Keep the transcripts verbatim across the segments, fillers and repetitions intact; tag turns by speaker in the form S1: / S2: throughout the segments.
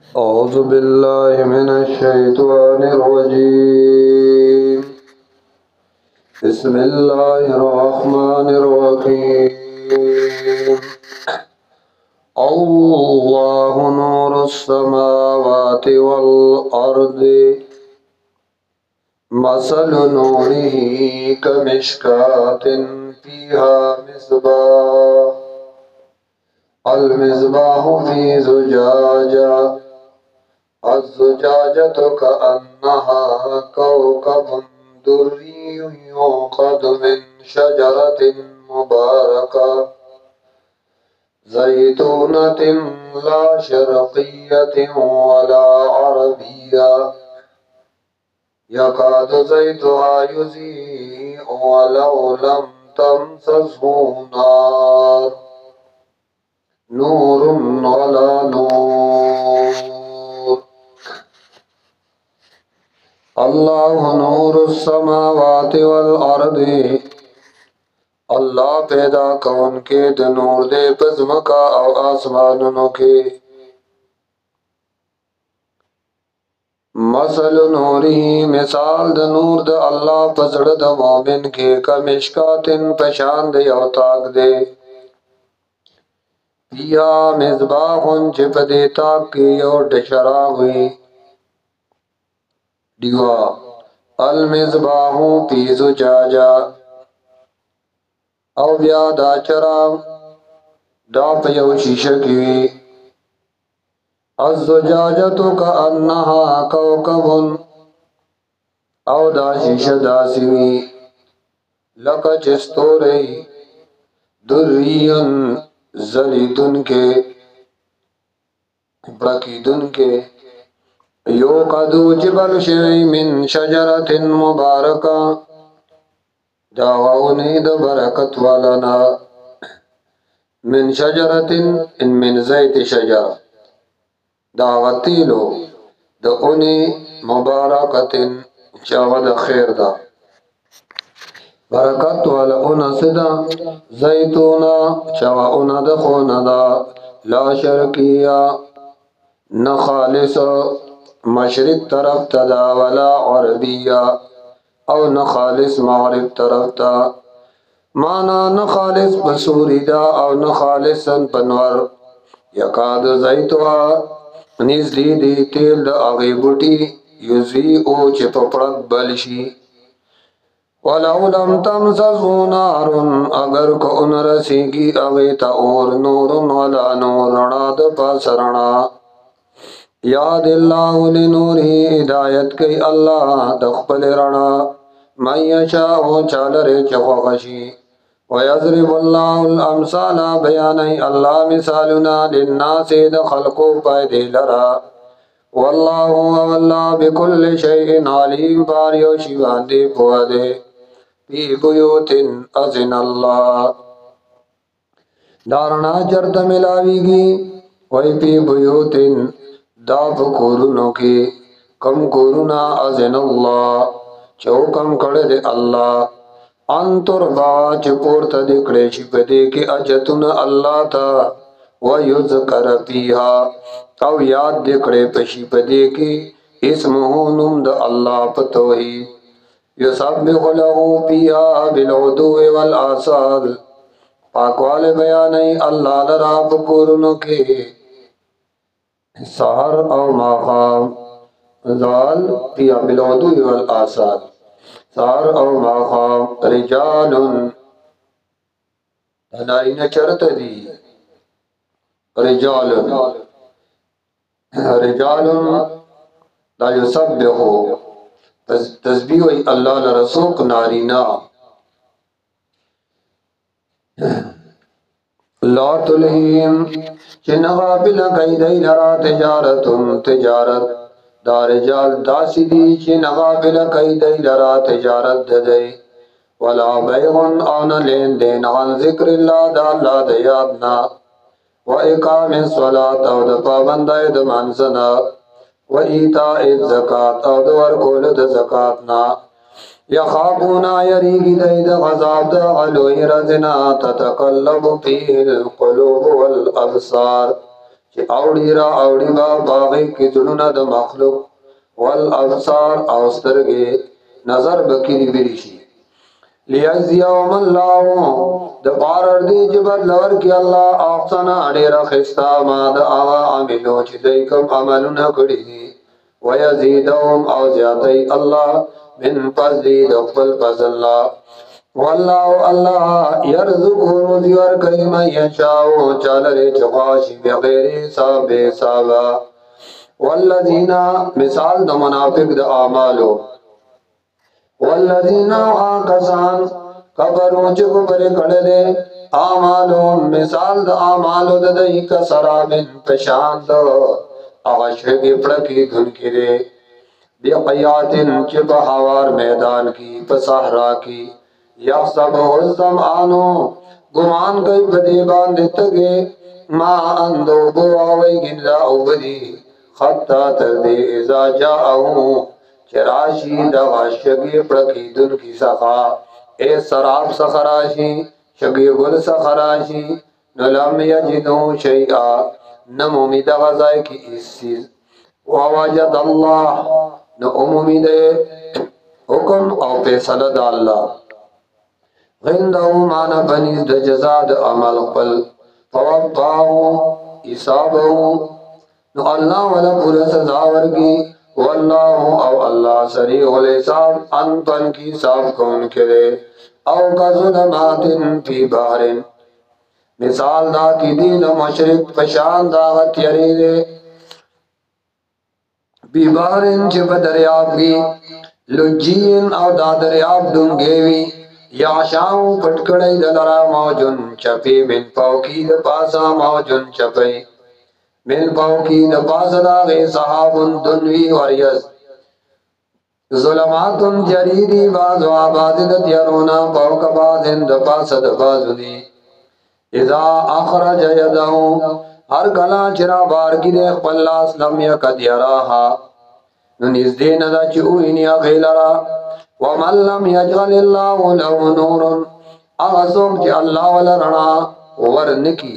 S1: أعوذ بالله من الشيطان الرجيم. بسم الله الرحمن الرحيم. الله نور السماوات والأرض مثل نوره كمشكاة فيها مصباح المصباح في زجاجة الزجاجة كأنها كوكب دري يوقد من شجرة مباركة زيتونة لا شرقية ولا عربية يكاد زيتها يضيء ولو لم تمسسه نار نور على نور. اللہ نور السماوات والارض، اللہ پیدا کون کے د نور دے پزمکا او آسمانونو کے. مثل نوری مثال د نور د اللہ پزړه د مومن کے کمشکاتن پشان د یو تاک دے پیا مصباحن چې په دې تاک کې یو ډشراغ وي دیوا المصباح فی زجاجہ او بیا دا چراغ دا په یو شیشه کې وي الزجاجۃ کأنها کوكب او دا شیشه داسې وي لکه چې ستوری دریون زلیدن کے برکیدن کے یو قدو جبل شوی من شجرت مبارکہ داغونی دا برکت والانا من شجرت ان من زیت شجر داغتیلو دا اونی مبارکت چاود خیر دا برکت والا اونا صدا زیتونا چوا اونا دخونا دا لا شرکیہ نخالص مشرق طرف تدا ولا عربیہ او نخالص مغرب طرف تا مانا نخالص بسوری دا او نخالصن پنور یکاد زیتوا نیز دی دی تیل دا اغی بوٹی یزوی او چپ پرد بلشی وَلَوْ لَمْ تَمْسَسْهُ نَارٌ اگر کو ان رسیگی اغیتا اور نور ولا نور رنا د پاس رنا یاد اللہ لنوری ہدایت کی اللہ دخپل رنا من یشاء چالر چخوخشی وَيَضْرِبُ اللَّهُ الْأَمْثَالَ بیانی اللہ مثالنا للناس دخلقو پایدے لرا واللہ واللہ بكل شیء علیم باریو شیوان دے پوادے فی بیوت اذن اللہ دارنا چرت ملاوی گی وی فی بیوت داپ کورونو کی کم کورونا اذن اللہ چوکم کڑد اللہ انتر با چپورت دکڑے شپدے کی اجتن اللہ تا ویذکر پیہا او یاد دکڑے پشپدے کی اسمہ نمد اللہ پتوحید یسبح له فیہا بالعدو والآصال پاکوال بیانی اللہ لرا بکورنو کے سحر او ماخام زال فیہا بالعدو والآصال سحر او ماخام رجال دنائن چرت دی رجال رجال لا یسبحو تسبیح وی اللہ لرسوک نارینا لا تلہیم چنغا بلا قیدی لرا تجارت تجارت دا رجال داسی دی چنغا بلا قیدی لرا تجارت ددئی ولا بیغن آن لین دین عن ذکر اللہ دا اللہ دیادنا و اقام الصلاة او دا پابندائی دمانسنا و ایتاء الزکاة او دور کول د زکاتنا یخافونا یریگی دید غذاب دا علوی رزنا تتقلب فیه القلوب والابصار چې اوړي را اوړي با باغی کې زړونه د مخلوق والابصار او سترګې نظر بکری ویری شي لیجزیهم الله د بارر دی جبر لور کې الله احسن ډیر خستا ما د اوا عملو چې دوی کوم عملونه کړی دي ويزيدهم او زیاتی الله من فضل د خپل فضل الله والله الله يرزق روزي ور کوي ما يشاء چالره چغاشي بغیر حساب حساب والذین مثال د منافق د اعمالو والذین آکسان کبرو چې کبر کړه دې اعمالو مثال د اعمالو د دې کسرابن پشاند اواشګي پړکی غن کړي بیا قیاتن چې په هوار میدان کې په صحرا کې یا سب الزمانو ګمان کوي په دې باندې تګي ما اندو بو اوي ګنلا او بدی خطا تر دې اذا جاءو چراشی دا شگی پڑکی دن کی سخا اے سراب سخراشی شگی گل سخراشی نلم یجدو شیئا نمومی دا غزائی کی اس چیز وواجد اللہ نو امومی دے حکم او پیسل دا اللہ غندہو مانا بنیز دا جزا دا عمل قل فوقاہو اصابہو نو اللہ والا پورا سزاور کی والله او الله سریع الحساب ان پن کی حساب کون کرے او کا ظلمات فی بحر مثال دا کی دین مشرق پشان دا غتیری دے بی بحر چپ دریاب کی لجین او دا دریاب دنگیوی یا شاو پٹکڑی دلرا موجن چپی من پوکی دا پاسا موجن چپی من پاوکی د پاس داغی صحابن دنوی وریز ظلماتن جریدی بازو آبازی د تیرونا پاوک بازن د پاس د بازو دی اذا اخرج یدہو ہر کلا چرا بار کی دیکھ پلاس لم یکد یراہا نو نزدین دا چوئنی اخیلرا ومن لم یجغل اللہ لہو نورن اغسوک چی اللہ ولرنا ورنکی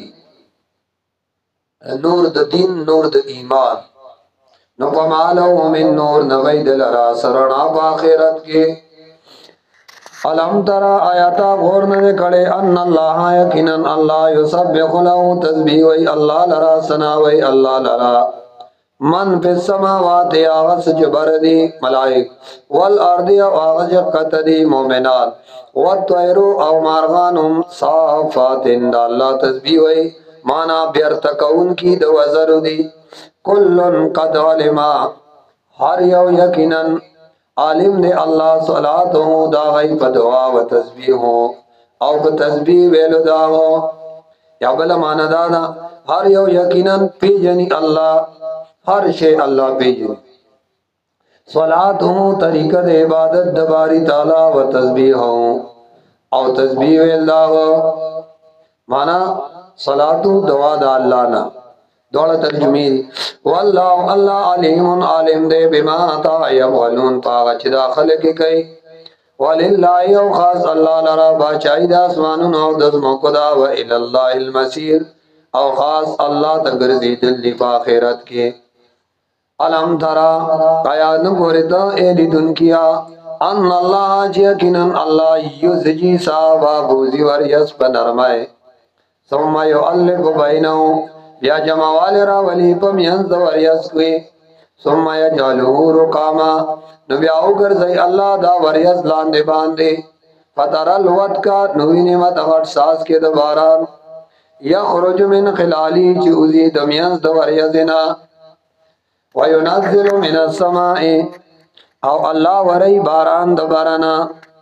S1: نور د دین نور د ایمان نو پمالو من نور نوید لرا سرنا باخرت کے علم ترا آیاتا غور نده کڑے ان اللہ یقینن اللہ یسبح لہو تسبیح وی اللہ لرا سنا وی اللہ لرا من فی السماوات آغس جبر دی ملائک والارض آغس جقت دی مومنات والطیرو او مارغانم صافات دا اللہ تسبیح وی مانا بیرتکون کی دو وزر دی کلن قد علما ہر یو یقیناً عالم دے اللہ صلاة ہوں دا غی پا دعا و تسبیح ہوں او پا تسبیح ویلو دا ہو یا بلا مانا دادا ہر یو یقیناً پی جنی اللہ ہر شے اللہ پی جنی صلاة ہوں طریقہ دے عبادت دباری تعالی و تسبیح ہوں او تسبیح ویل دا ہو مانا صلاتو دعا دا اللہ نا دوڑا ترجمی واللہ اللہ علیم عالم دے بما تا یفعلون پاغا چی داخل کی کئی وللہ او خاص اللہ لرا باچائی دا اسمانون او دزمکو دا و الاللہ المسیر او خاص اللہ تگرزی دلی پا خیرت کی علم ترا قیاد نگورتا ایلی دن کیا ان اللہ چیکنن اللہ یزجی صحابہ بوزی وریس پنرمائے ثم یعلق بینہو یا جمعوال را ولی پم ینز وریس کوئی ثم یجعلو رقاما نبیاو کرزی اللہ دا وریس لاندے باندے فتر الوت کا نوینی متغٹ ساس کے دباران یخرج من خلالی چوزی دمینز دا وریسنا وینزل من السمائی او اللہ وری باران دبارنا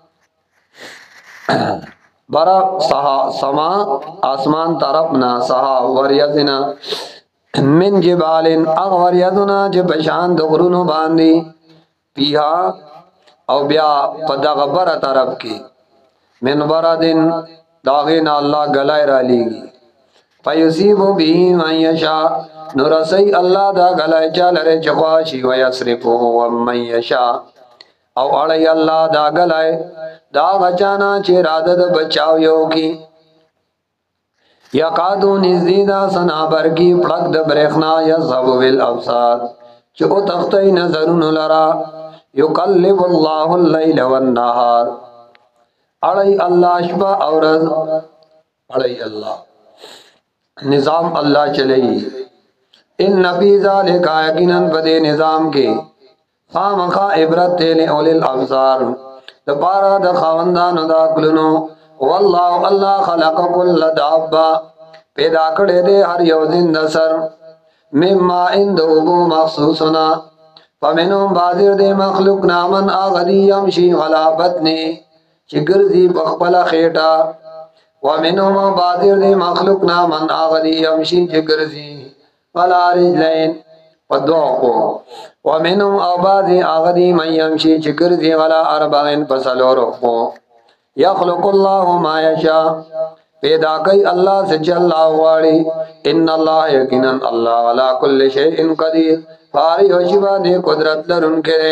S1: برا سہا سما آسمان طرفنا سہا وریزنا من جبالن اغ وریزنا جبشان دغرونو باندی پیہا او بیا پدغ برا طرف کی من بردن داغینا اللہ گلائی را لیگی فیصیبو بھی من یشا نرسی اللہ دا گلائی چالر چخواشی ویسرفو ومن یشا او اڑی اللہ دا گلائی دا غچانا چی رادد بچاو یو کی یقادو نزدیدا سنابر کی پڑک د برخنا یذهب بالابصار چې او تختی نظرون لرا یقلب الله اللیل والنهار اړی الله شپه او ورځ اړی الله نظام الله چلی ان فی ذلک یقینا بدی نظام کې خامخا عبرت له اول الابصار د بارا د خواندانو د عقلونو والله الله خلق كل دابه پیدا کړی دی هر یو زنده سر مما اندو مخصوصنا فمنهم بازر دی مخلوق نامن آغدی یمشی غلا بطنی چی گرزی بخبلا خیٹا ومنهم بازر دی مخلوق نامن آغدی یمشی چی گرزی غلا رجلین ودوقو ومنهم آبازی آغدی من یمشی چی گرزی غلا اربعین پسلو رخو یخلق اللہ ما یشا پیدا کئی اللہ سے چل آواری ان اللہ یقینا اللہ علا کل شیء قدیر فاری و شبہ دے قدرت لرن کے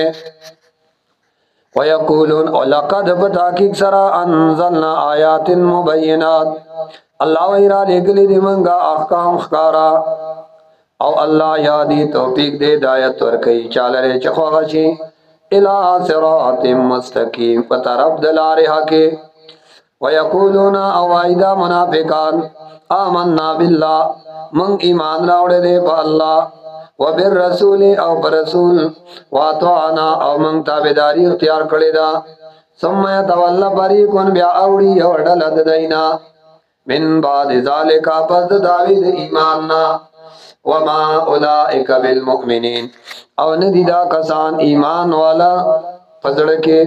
S1: ویقولون لقد بتاکیق سرا انزلنا آیات مبینات اللہ ویرا لگلی دی منگا احکام خکارا او اللہ یادی توفیق دے دایت ورکی چالرے چخوغشی الہ صراط مستقیم پترب دلارہا کے ویقولون اوائدہ منافقان آمنا باللہ من ایمان راوڑے دے پا اللہ و بالرسول او برسول واتوانا او من تابداری اختیار کردے دا ثم یتولا فریقون بیا اوڑی یوڑلد دینا من بعد ذالکا پس داوید ایماننا وما اولائک بالمؤمنین او ندیدہ کسان ایمان والا فزڑکے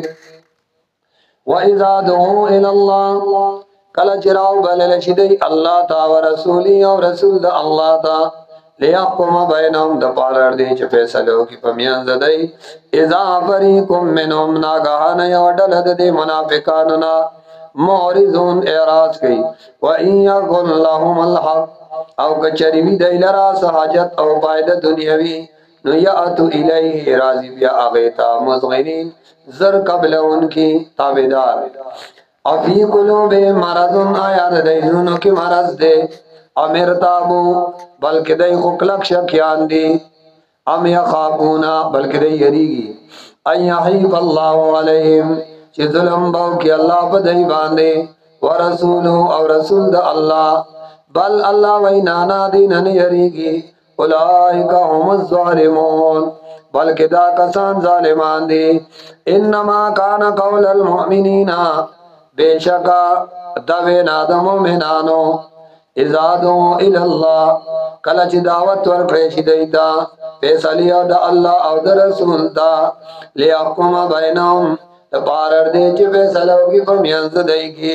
S1: وَإِذَا دُعُوا إِلَى اللَّهِ کله چراو بلل شدی الله تا و رسولی او رسول د الله تا ليحكم بينهم د پالر دی چې فیصلو کی پمیان زدای اذا فریقم منهم ناغهان یوډل د منافقانو نا مورزون اعراض کئ و ان يكن لهم الحق او کچری وی دایلرا سہاجت او فائدہ دنیاوی نو یاتو الیه راضی بیا اغیتا مزغنین زر قبل ان کی تابدار افی قلوب مرضن آیات دیزنو کی مرض دے امرتابو بلکہ دی خکلک شکیان دی ام یخافونا بلکہ دی یریگی ان یحیف اللہ علیہم چی ظلم باو کی اللہ بدئی باندے ورسولو او رسول دا اللہ بل اللہ وینانا دینن یریگی اولائک هم الظالمون بلکہ دا کسان ظالمان دی انما کان قول المؤمنین بے شکا دوینا دا مومنانو ازادو الاللہ کلچ دعوت ورکریش دیتا فیصلی او دا اللہ او دا رسول دا لیحکم بینهم دا پارر دے چی فیصلو کی فمیانز دے کی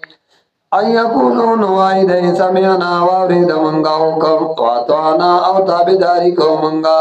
S1: ایقولون وائی دے سمیانا وارد منگا حکم واتوانا او تابداری کو منگا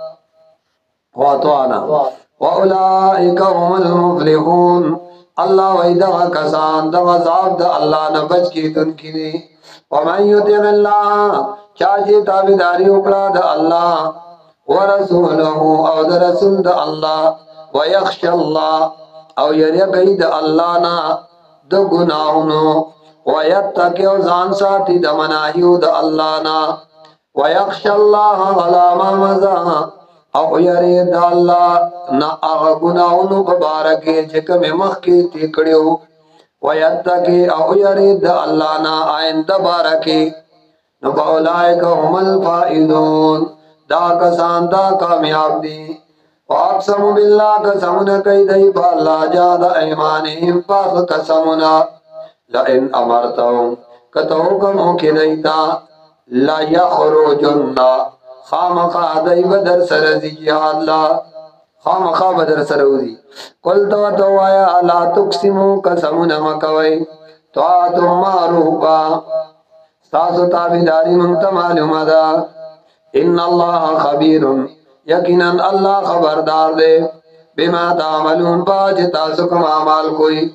S1: واتوانا وَأُولَئِكَ هُمُ الْمُفْلِحُونَ اللہ وی دغا کسان دغا عذاب دا اللہ نبچ کی تن کی دی وَمَنْ يُطِعِ اللَّهَ چاچی تابداری اکڑا دا اللہ وَرَسُولَهُ او دا رسول دا اللہ وَيَخْشَ اللَّهِ او یریقی دا اللہ نا دا گناہنو وَيَتَّقِ او زان ساتی دا مناہیو دا اللہ نا وَيَخْشَ اللَّهَ غَلَامَ مَزَا او یری دا اللہ نا آغا گناہنو ببارکی چکم مخ کی تیکڑیو ویتکی او یری دا اللہ نا آئند بارکی نبا اولائک هم الفائدون دا کسان دا کامیاب دی واقسم باللہ قسمنا کئی دی پا اللہ جادا ایمانیم پاس قسمنا لئن امرتهم کتو کمو کی دیتا لا یخرجننا خامخا دای بدر سرزی جہاد لا خامخا بدر سروزی قل تو تو آیا لا تقسمو قسمون مکوئی تو آتم معروفا ستاسو تابداری منتا معلوم دا ان اللہ خبیر یقینا اللہ خبردار دے بما تعملون پاچ تاسو کم عمال کوئی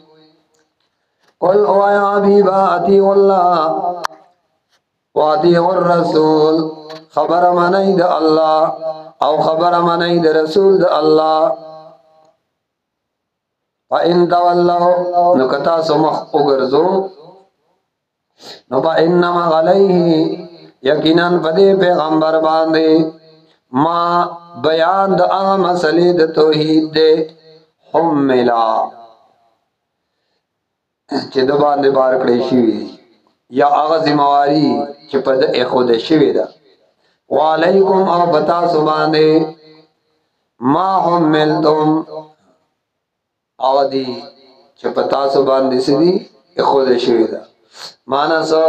S1: قل او آیا حبیبا اتیو اللہ واتیو الرسول خبر منئی دا اللہ او خبر منئی دا رسول دا اللہ فَإِن تَوَلَّوْا نکتا سمخ اگرزو نو با انما علیه یقینا پدې پیغمبر باندې ما بیان د هغه مسلې د توحید دې حملا چې د باندې بار کړی شي یا هغه ذمہواری چې په د خود شوی ده وعلیکم او بتا سبحانه ما حملتم او دی چې پتا سبحانه سړي خود شوی ده معنا سو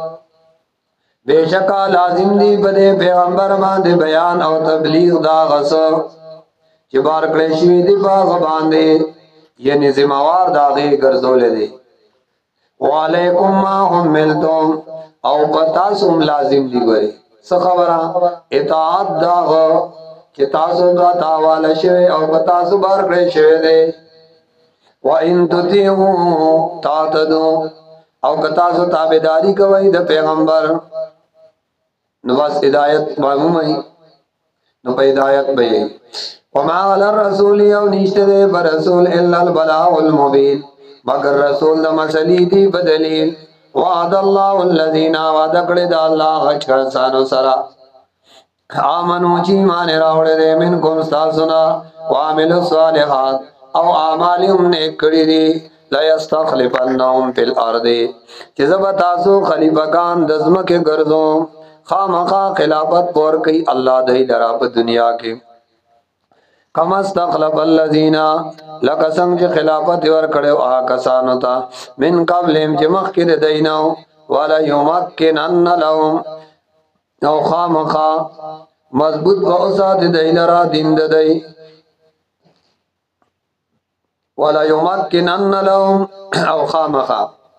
S1: بیشکا لازم دی بده پیغمبر باندې بیان او تبلیغ دا غس چې بار کړی شوی دی باغ باندې یعنی ذمہوار داغه ګرځول دي وعلیکم ما حملتم او پتا سم لازم دی ګوري څه خبره اطاعت داغه چې تاسو دا تاواله شوی او پتا سو بار کړی شوی دی وان تطيعوا تعتدوا او کتا سو تابعداري کوي د پیغمبر نو واس هدایت معلومه نو په هدایت به وما على الرسول او نشته پر رسول الا البلاغ المبين مگر رسول د مسلې دی بدلیل وعد الله الذين وعد کړه د الله غچ سانو سرا امنو چې مان راوړل دې من کوم تاسونا وعمل الصالحات او اعمالهم نیک کړی دي لا يستخلفنهم في الارض چې زب تاسو خلیفګان د ځمکه ګرځو خامخا خلافت پور کوي الله دې لرا په دنیا کې کما استخلف الذين لقسم چې خلافت ور کړو آ کسانو ته من قبلهم چې مخکې دیناو ولا يمكنن لهم او خامخا مضبوط به اوسات دې لرا دین دې ولا يمكنن لهم او خامخا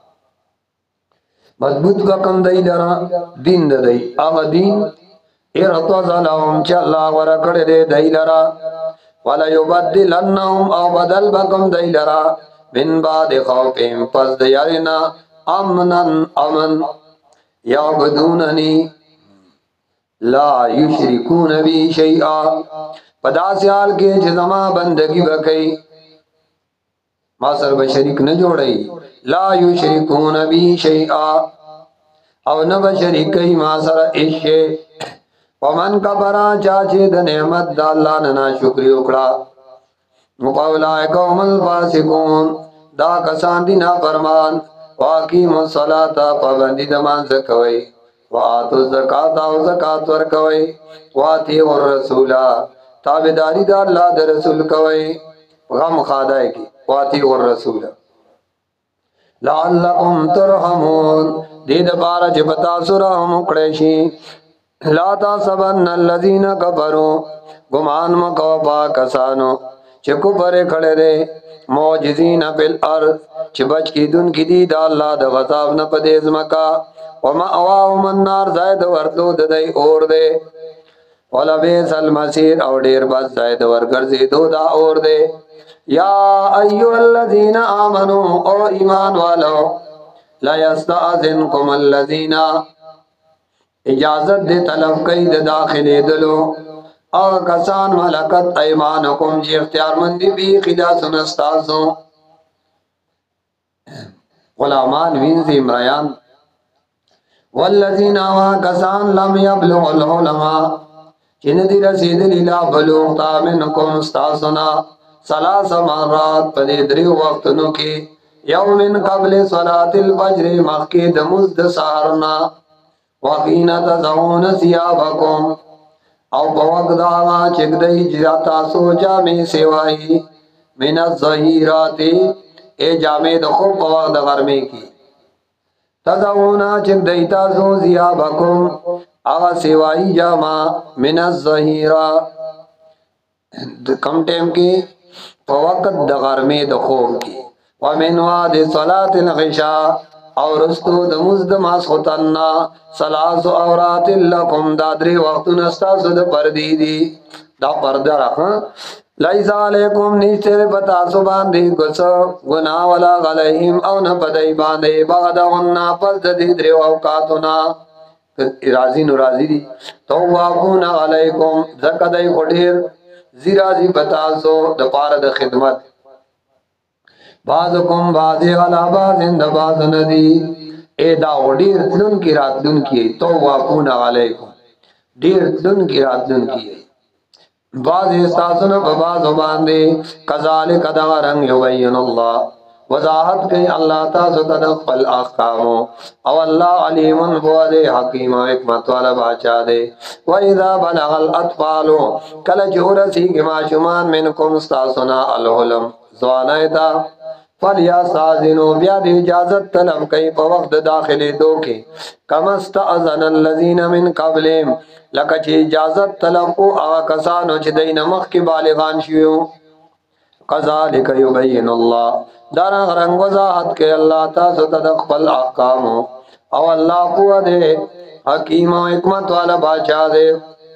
S1: مضبوط کا کم دای لرا دین دای هغه دین ارتض لهم چې الله ورا کړی دی دای لرا ولا يبدلنهم او بدل بکم دای لرا من بعد خوفهم پس دیارنا امنن امن یعبدوننی لا یشرکون بی شیئا پدا سیال کې چې زما بندگی وکړي ما سر به شریک نه جوړي لا یشرکون بی شیئا او نه به شریکي ما سره هیڅ ومن کبرا چا چې د نعمت د الله نه ناشکری وکړه مقاولای قوم الفاسقون دا کسان دي نه فرمان واقیم الصلاۃ پابندی د مانځ کوي واتو زکات او زکات ور کوي واتی الرسول تابعداري د الله د رسول کوي غم خادای کی واتی الرسول لعلکم ترحمون دې د بار چې پتا سره هم کړی شي لا تاسبن الذين كفروا غمان مکو با کسانو چې کو پرې کړه دې معجزین بالارض چې بچ کیدون کی دي د الله د غضب نه پدې ځمکا وما اواهم النار زائد ورتلو د دې اور دې ولا بیس المسیر او ډیر بس زائد ورګرځي دو دا اور دې یا ایو الذین آمنوا او ایمان والو لا یستاذنکم الذین اجازت دے طلب کئی د داخلے دلو او کسان ملکت ایمانکم جی اختیار مندی بھی خدا سنستازو غلامان وینزی مریان والذین آوا کسان لم یبلغ العلماء چن دی رسید لیلا بلوغ تامنکم استازنا سلاس مرات پدی دریو وقتنو کی یومن قبل صلاة الفجر مخی دمزد سارنا وقین تزعون سیابکم او بوق داوا چک دی جاتا سو جامع سوائی من الظہیراتی اے جامع دخو بوق دغرمی کی تزعون چک دی تاسو سیابکم آغا سوائی جامع من الظہیرہ کم ٹیم کی فوقت دغرمی دخو کی ومن وعد صلاة الغشاء او رستو د مزد ماسختنا سلاس اورات لکم دادری وقت نستاسو د پردی دی دا پرده رخا لیس علیکم نیشتر پتا سو باندی گس گناہ ولا غلیهم او نپدی باندی بغدغنا پس دی دری اوقاتنا رازی نرازی دی توابون علیکم زکدی خودیر زیرازی پتا سو د پار د خدمت بعضکم بعضی علا بعض اند بعض ندی اے دا ډیر تلون کی راتلون کی توافون علیکم ډیر تلون کی راتلون کی بعض استاسن بباز باندې کذالک دا رنگ یبین الله وضاحت کئی اللہ تاسو تدق پل احکام او اللہ علیم بواد حکیم و حکمت والا باچا دے وَإِذَا بَلَغَ الْأَطْفَالُ کل جورسی گما شمان منکم استاسنا الحلم زوانائتا فَلْيَسْتَأْذِنُوا بیاد اجازت طلب کئی پا وقت داخلی دو کی کَمَا اسْتَأْذَنَ الَّذِينَ مِن قَبْلِهِمْ لکا چی اجازت طلب کو آغا کسانو چی دین مخ کی بالغان شیو قذالک یبین اللہ دارا رنگ وضاحت کے اللہ تاسو تدق پل احکام او اللہ قوہ دے حکیم و حکمت والا باچا دے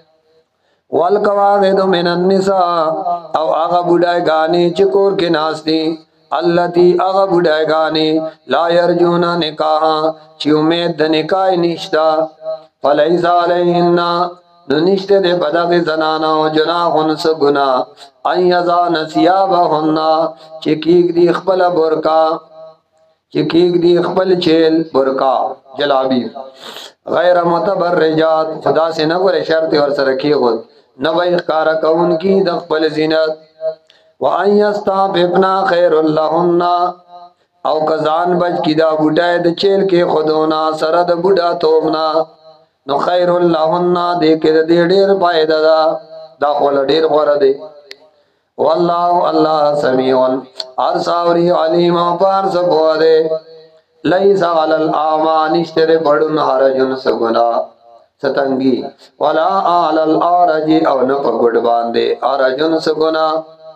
S1: والقواعد من النساء او آغا بڑھائے گانی چکور کے ناستی اللتی آغا بڑھائے گانی لا یرجونا نکاحا چی امید دا نکاح نشتا فلیس علیہننا ننشتے دے بدغ زنانا و جناحن سگنا ایزان سیابہننا چکیگ دی اخپل برکا چکیگ دی اخپل چیل برکا جلابی غیر متبرجات خدا سے نگر شرط اور سرکی خود نبی اخکار کون کی دخپل زینت وَأَنْ يَسْتَعْفِفْنَا خَيْرٌ لَهُنَّ او کزان بچ کی دا بوٹای د چیل کے خودونا سرد بوٹا تومنا نو خیر اللہن دیکھ دے دیر پائدہ دا دا خول دیر غور دے واللہ اللہ سمیعن ارساوری علیم پار سبو دے لیسا علی الآمان اشتر بڑن حرجن سگنا ستنگی ولا علی الارجی او نپا گڑ باندے ارجن سگنا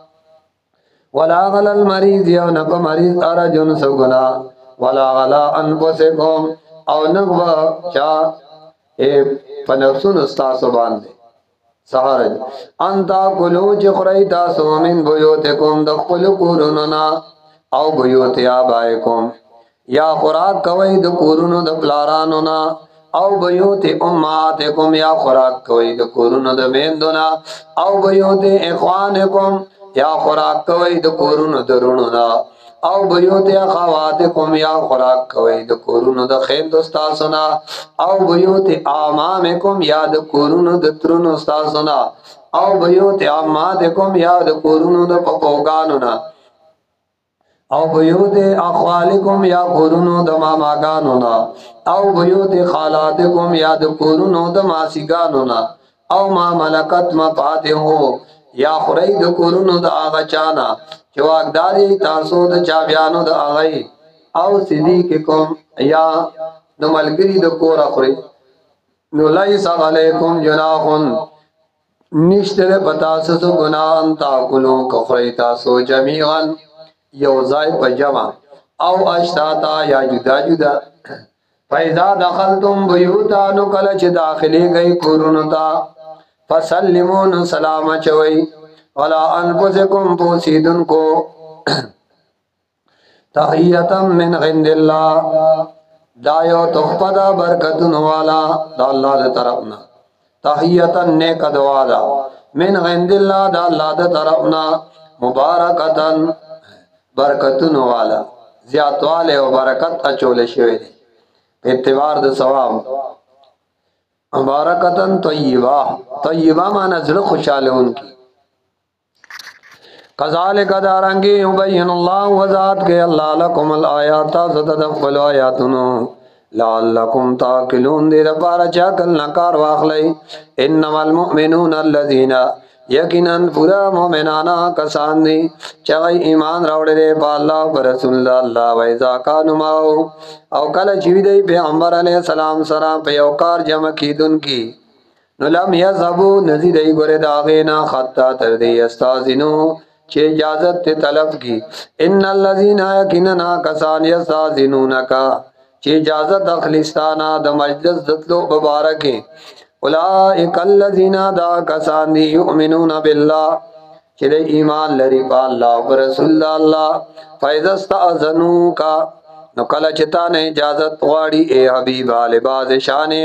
S1: ولا علی المریض او نپا مریض ارجن سگنا ولا علی انفسکم او نپا چا اے پنفسون استاسو باندے سہارج انتا کلو چخرائی تاسو من بیوتکم دخپل کورننا او بیوت آبائکم یا خوراک کوئی د کورونو د پلارانونا او بیوت اماتکم یا خوراک کوئی د کورونو د میندونا او بیوت اخوانکم یا خوراک کوئی د کورونو د رونونا او بیوت اخواتکم یا خوراک کوئی د کورونو د خیند استاسونا او بیوت آمامکم یا د کورونو د ترون استاسونا او بیوت اماتکم یا د کورونو د پپوگانونا او بیوت اخوالکم یا کورونو د ماماگانونا او بیوت خالاتکم یا د کورونو د ماسیگانونا او ما ملکت مفاتحو یا خوری د کورونو د آغا چانا چواکداری تاسو د چاویانو د آغای او صدیقکم یا د ملگری د کور اخری نو لیس علیکم جناحن نشتر پتاسس گناہن تاکلو کخری تاسو جمیعن یوزائی پا جمع او اشتاتا یا جدا جدا فیضا دخلتم بیوتا نکلچ داخلی گئی کورنتا فسلمون سلام چوئی ولا انفسکم پوسیدن کو تحییتا من غند اللہ دایو تخپدا برکتن والا دا اللہ دا طرفنا تحییتا نیک دعا دا من غند اللہ دا اللہ دا طرفنا مبارکتا برکتن والا زیادت والے و برکت اچولے شوئے دی اعتبار دا ثواب مبارکتا طیبہ طیبہ مانا زر خوشحال ان کی قذالک دارنگی یبین اللہ وذات کے اللہ لکم الآیات ستدفل آیاتنو لعلکم تاکلون دیر پارا چاکل نکار واخلی انما المؤمنون الذین یقیناً پورا مومنانا کسان دی چغی ایمان روڑے دے پا اللہ پر رسول اللہ ویزا کانو ماؤ او کل چوی دی پیغمبر علیہ السلام سرام پیوکار جمع کی دن کی نلم یزبو نزی دی گرے داغینا خطا تردی استازنو چه اجازت تے طلب کی ان اللذین یقیننا کسان یستازنونکا چه اجازت اخلستانا دا مجلس دتلو مبارکی اولائک اللذین دا کسان دی یؤمنون باللہ چلے ایمان لری پا اللہ و رسول اللہ فیضست ازنو کا نکل چتان اجازت غاڑی اے حبیبہ لباز شانیم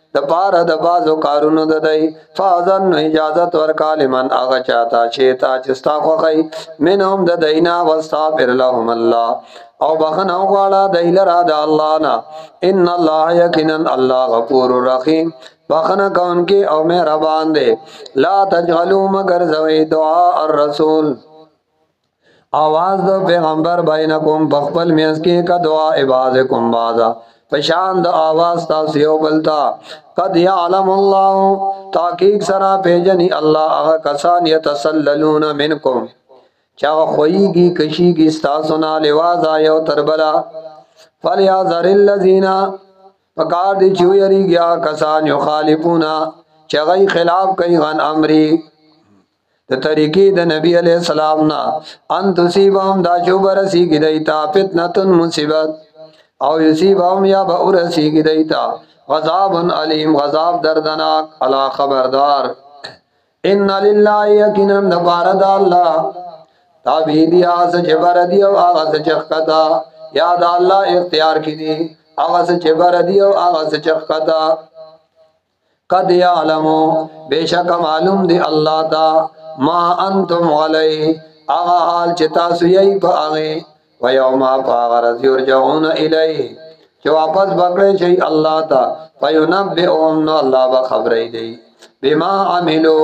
S1: د پاره د بازو کارونو د دی فاذن اجازت ورکال من هغه چاته شیتا چې ستا خوخی منهم د دینا واستغفر لهم الله او بخنه غواړه دی لرا د الله نه ان الله یقینا الله غفور رحیم بخنه کونکي او مهربان دی لا تجعلوا مگر زوی دعاء الرسول आवाज د پیغمبر بینکم بخبل میز کې کا دعا عبادکم بازا پشان د आवाज تاسو یو بلتا قد يعلم الله تحقیق سرا پیجنی الله هغه کسان یتسللون منکم چا خوېږي کشيږي تاسو نه لوازا یو تربلا فلیاذر الذین فقار دی چویری گیا کسان یخالفونا چغی خلاف کوي غن امری د طریقې د نبی علیہ السلام نا ان تصيبهم دا چوبرسی کی دیتا فتنه مصیبت او یصيبهم یا بورسی کی دیتا غضب علیم غضب دردناک الا خبردار ان لله یقینا بارد الله تابیدی اس جبر دی او اغاز چختا یاد الله اختیار کی دی اغاز جبر دی او اغاز چختا قد یعلمو بیشک معلوم دی الله تا ما انتم علی اغا حال چتا سوی پا اغی و یوما پا غرز یرجعون الی چو واپس بکڑے شئی اللہ تا فینبئهم نو اللہ بخبری دی بما عملو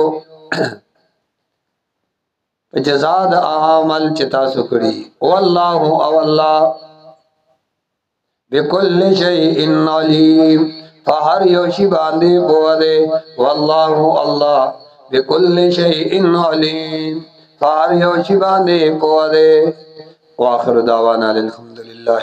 S1: جزاد عمل چتا سکڑی واللہ او اللہ بکل شیئن علیم فہر یوشی باندے بودے واللہ اللہ بكل شيء عليم فار يوشي باندې پوه دے واخر دعوانا الحمدلله